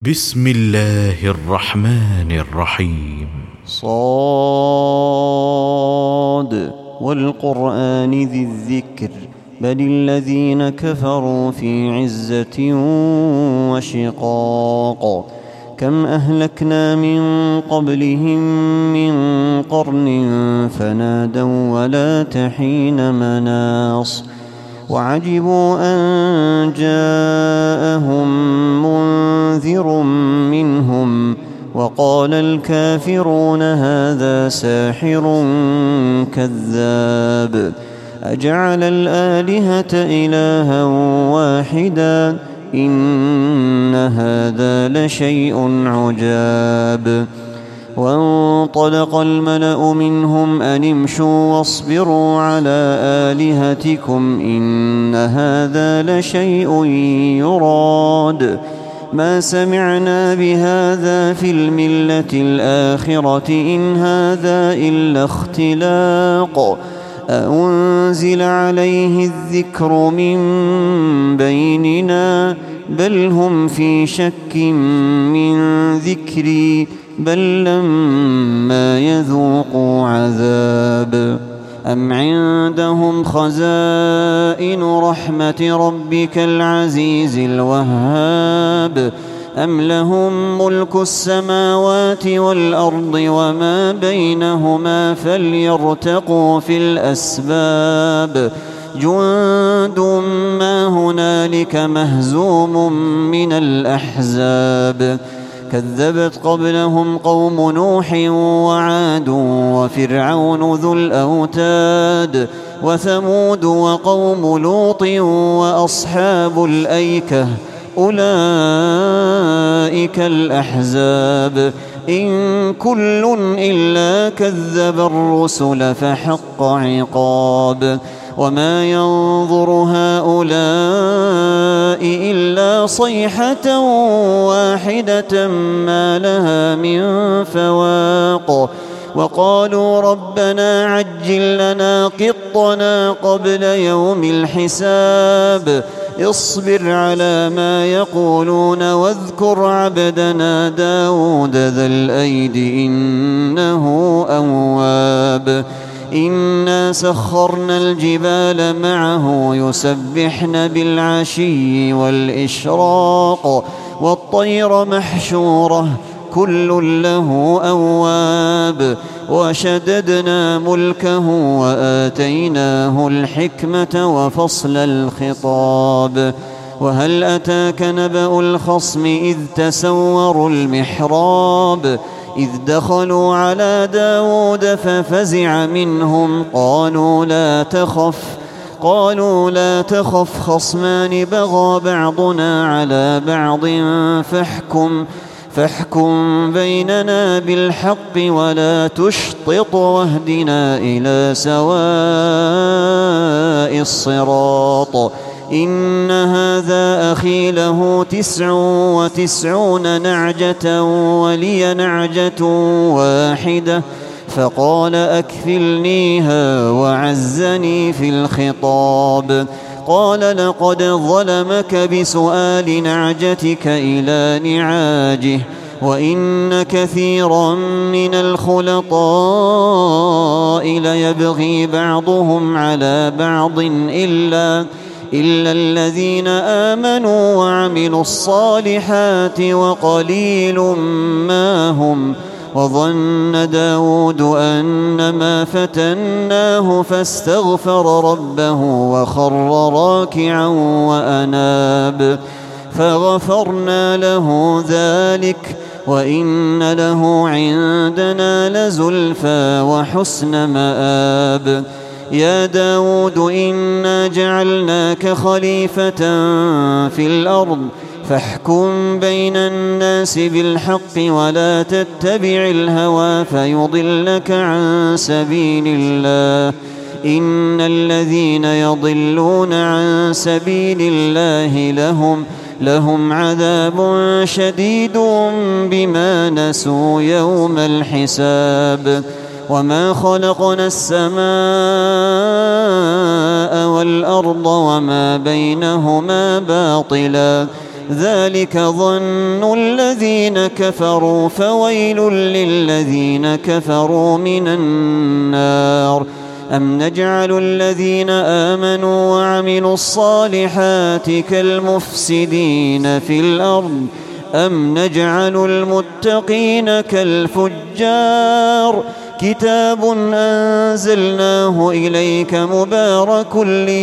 بسم الله الرحمن الرحيم. صاد والقرآن ذي الذكر بل الذين كفروا في عزة وشقاق. كم أهلكنا من قبلهم من قرن فنادوا ولا تحين مناص وعجبوا أن جاءهم منذر منهم وقال الكافرون هذا ساحر كذاب أجعل الآلهة إلها واحدا إن هذا لشيء عجاب. وانطلق الملأ منهم أن امشوا واصبروا على آلهتكم إن هذا لشيء يراد ما سمعنا بهذا في الملة الآخرة إن هذا إلا اختلاق أأنزل عليه الذكر من بيننا بل هم في شك من ذكري بل لما يذوقوا عذاب أم عندهم خزائن رحمة ربك العزيز الوهاب أم لهم ملك السماوات والأرض وما بينهما فليرتقوا في الأسباب جند ما هنالك مهزوم من الأحزاب كذبت قبلهم قوم نوح وعاد وفرعون ذو الأوتاد وثمود وقوم لوط وأصحاب الأيكة أولئك الأحزاب إن كل إلا كذب الرسل فحق عقاب وما ينظر هؤلاء إلا صيحة واحدة ما لها من فواق وقالوا ربنا عجل لنا قطنا قبل يوم الحساب اصبر على ما يقولون واذكر عبدنا داود ذا الأيد إنه أواب إنا سخرنا الجبال معه يسبحن بالعشي والإشراق والطير محشورة كل له أواب وشددنا ملكه وآتيناه الحكمة وفصل الخطاب وهل أتاك نبأ الخصم إذ تسوروا المحراب إذ دخلوا على داود ففزع منهم قالوا لا تخف خصمان بغى بعضنا على بعض فاحكم بيننا بالحق ولا تشطط واهدنا إلى سواء الصراط إن هذا أخي له 99 نعجة ولي نعجة واحدة فقال أكفلنيها وعزني في الخطاب قال لقد ظلمك بسؤال نعجتك إلى نعاجه وإن كثيرا من الخلطاء ليبغي بعضهم على بعض إلا الذين آمنوا وعملوا الصالحات وقليل ما هم وظن داود أنما فتناه فاستغفر ربه وخر راكعا وأناب فغفرنا له ذلك وإن له عندنا لزلفى وحسن مآب يا داود إنا جعلناك خليفة في الأرض فاحكم بين الناس بالحق ولا تتبع الهوى فيضلك عن سبيل الله إن الذين يضلون عن سبيل الله لهم عذاب شديد بما نسوا يوم الحساب وما خلقنا السماء والأرض وما بينهما باطلا ذلك ظن الذين كفروا فويل للذين كفروا من النار أم نجعل الذين آمنوا وعملوا الصالحات كالمفسدين في الأرض أم نجعل المتقين كالفجار كتاب أنزلناه إليك مبارك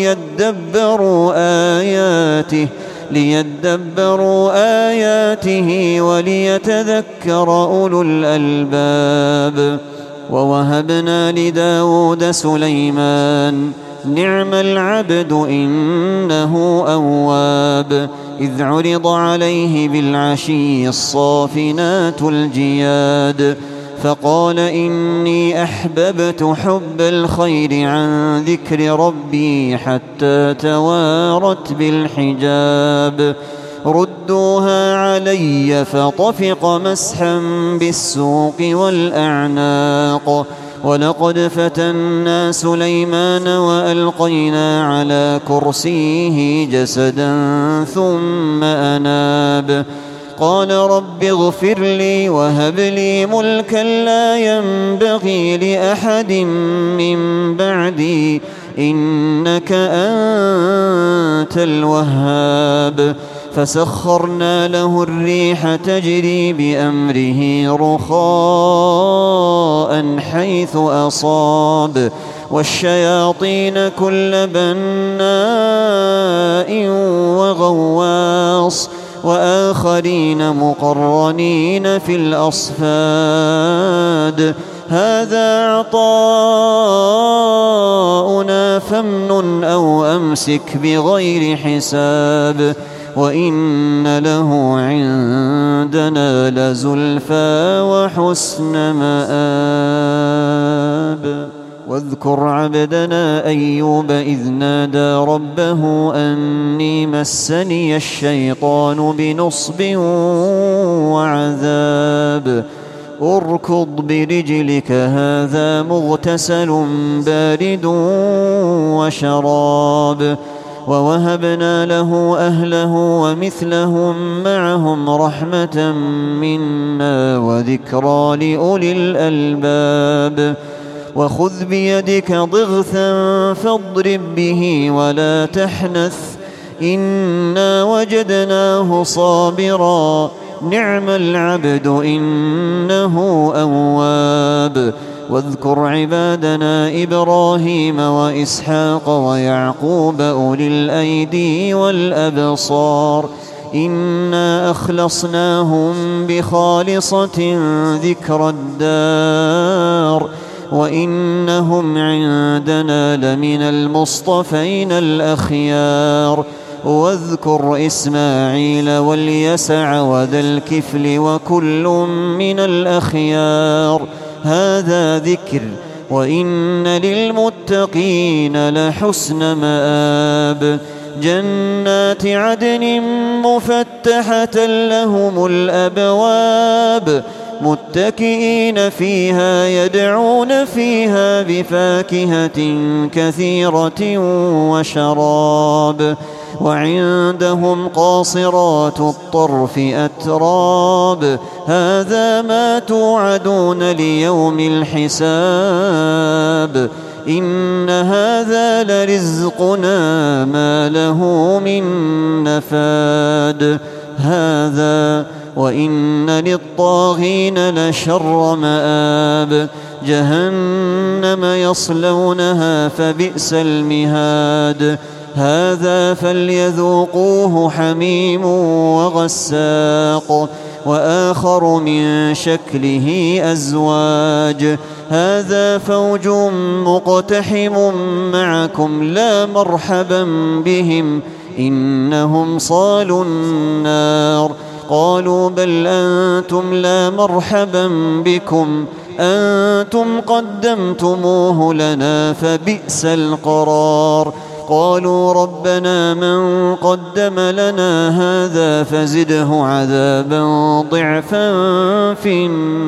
ليدبروا آياته وليتذكر أولو الألباب ووهبنا لداود سليمان نعم العبد إنه أواب إذ عرض عليه بالعشي الصافنات الجياد فقال إني أحببت حب الخير عن ذكر ربي حتى توارت بالحجاب ردوها علي فطفق مسحا بالسوق والأعناق ولقد فتنا سليمان وألقينا على كرسيه جسدا ثم أناب قال رب اغفر لي وهب لي ملكا لا ينبغي لأحد من بعدي إنك أنت الوهاب فسخرنا له الريح تجري بأمره رخاء حيث أصاب والشياطين كل بناء وغواص وآخرين مقرنين في الأصفاد هذا عطاؤنا فامنن أو أمسك بغير حساب وإن له عندنا لزلفى وحسن مآب واذكر عبدنا أيوب إذ نادى ربه أني مسني الشيطان بنصب وعذاب اركض برجلك هذا مغتسل بارد وشراب ووهبنا له أهله ومثلهم معهم رحمة منا وذكرى لأولي الألباب وخذ بيدك ضغثا فاضرب به ولا تحنث إنا وجدناه صابرا نعم العبد إنه أواب واذكر عبادنا إبراهيم وإسحاق ويعقوب أولي الأيدي والأبصار إنا أخلصناهم بخالصة ذكر الدار وإنهم عندنا لمن المصطفين الأخيار واذكر إسماعيل واليسع وذا الكفل وكل من الأخيار هذا ذكر وإن للمتقين لحسن مآب جنات عدن مفتحة لهم الأبواب متكئين فيها يدعون فيها بفاكهة كثيرة وشراب وعندهم قاصرات الطرف أتراب هذا ما توعدون ليوم الحساب إن هذا لرزقنا ما له من نفاد هذا وإن للطاغين لشر مآب جهنم يصلونها فبئس المهاد هذا فليذوقوه حميم وغساق وآخر من شكله أزواج هذا فوج مقتحم معكم لا مرحبا بهم إنهم صالوا النار قالوا بل أنتم لا مرحبا بكم أنتم قدمتموه لنا فبئس القرار قالوا ربنا من قدم لنا هذا فزده عذابا ضعفا في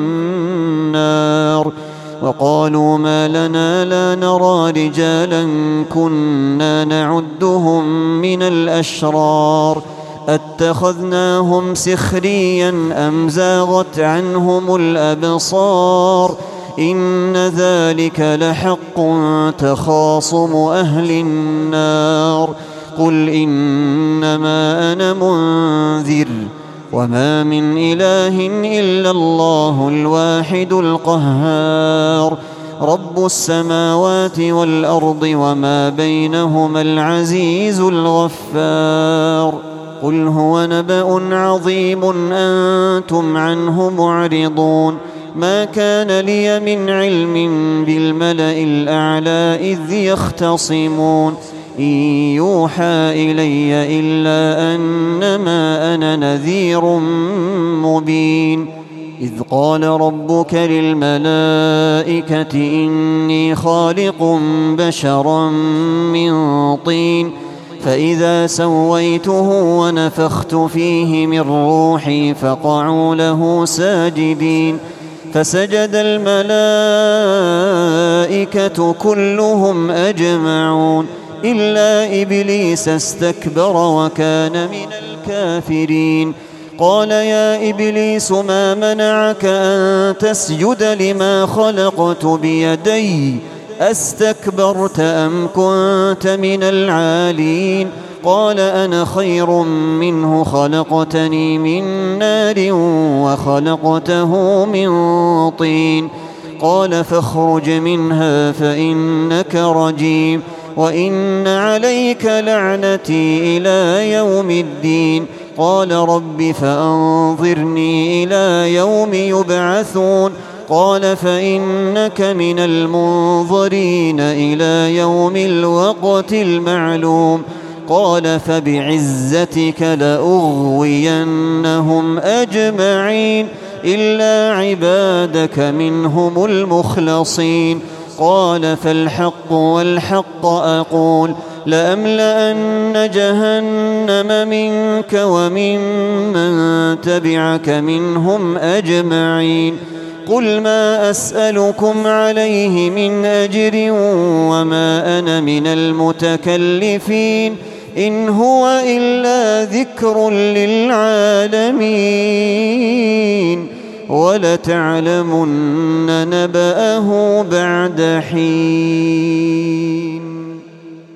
النار وقالوا ما لنا لا نرى رجالا كنا نعدهم من الأشرار أتخذناهم سخريا أم زاغت عنهم الأبصار إن ذلك لحق تخاصم أهل النار قل إنما أنا منذر وما من إله إلا الله الواحد القهار رب السماوات والأرض وما بينهما العزيز الغفار قل هو نبأ عظيم أنتم عنه معرضون ما كان لي من علم بالملأ الأعلى إذ يختصمون إن يوحى إلي إلا أنما أنا نذير مبين إذ قال ربك للملائكة إني خالق بشرا من طين فإذا سويته ونفخت فيه من روحي فقعوا له ساجدين فسجد الملائكة كلهم أجمعون إلا إبليس استكبر وكان من الكافرين قال يا إبليس ما منعك أن تسجد لما خلقت بيدي أستكبرت أم كنت من العالين قال أنا خير منه خلقتني من نار وخلقته من طين قال فاخرج منها فإنك رجيم وإن عليك لعنتي إلى يوم الدين قال رب فأنظرني إلى يوم يبعثون قال فإنك من المنظرين إلى يوم الوقت المعلوم قال فبعزتك لأغوينهم أجمعين إلا عبادك منهم المخلصين قال فالحق والحق أقول لأملأن جهنم منك وممن تبعك منهم أجمعين قل ما أسألكم عليه من أجر وما أنا من المتكلفين إن هو إلا ذكر للعالمين ولتعلمن نبأه بعد حين